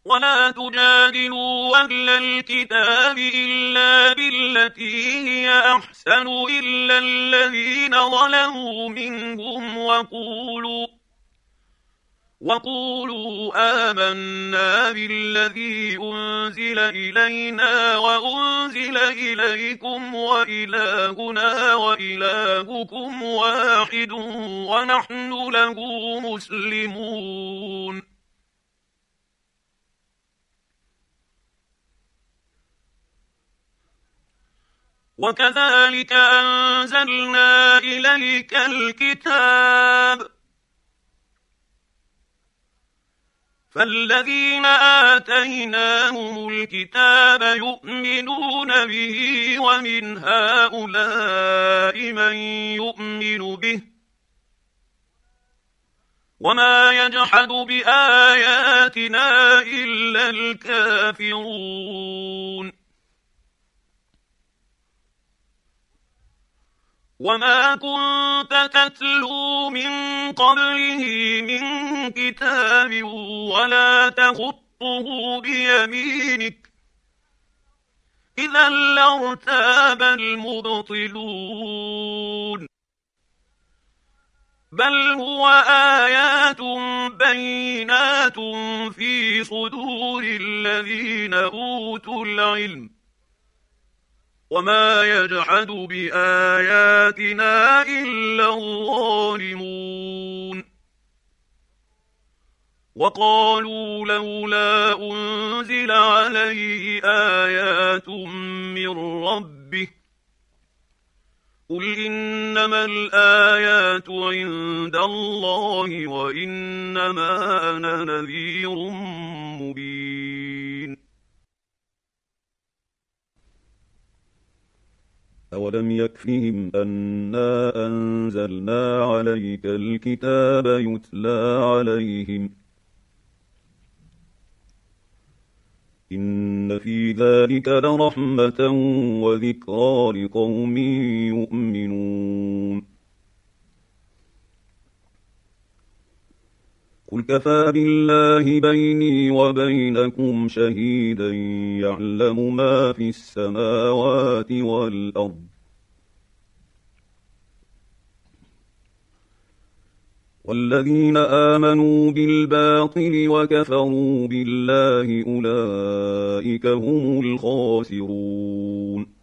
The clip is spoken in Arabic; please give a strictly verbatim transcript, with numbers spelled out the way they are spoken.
ولا تجادلوا أهل الكتاب إلا بالتي هي أحسن إلا الذين ظلموا منهم وقولوا وقولوا آمنا بالذي أنزل إلينا وأنزل إليكم وإلهنا وإلهكم واحد ونحن له مسلمون. وكذلك أنزلنا إليك الكتاب فالذين آتيناهم الكتاب يؤمنون به ومن هؤلاء من يؤمن به وما يجحد بآياتنا إلا الكافرون. وما كنت تتلو من قبله من كتاب ولا تخطه بيمينك إذا لارتاب المبطلون بل هو آيات بينات في صدور الذين أوتوا العلم وما يجحد بآياتنا إلا الظالمون. وقالوا لولا أنزل عليه آيات من ربه قل إنما الآيات عند الله وإنما أنا نذير مبين. أولم يكفهم أنا أنزلنا عليك الكتاب يتلى عليهم إن في ذلك لرحمة وذكرى لقوم يؤمنون. قل كفى بالله بيني وبينكم شهيدا يعلم ما في السماوات والأرض والذين آمنوا بالباطل وكفروا بالله أولئك هم الخاسرون.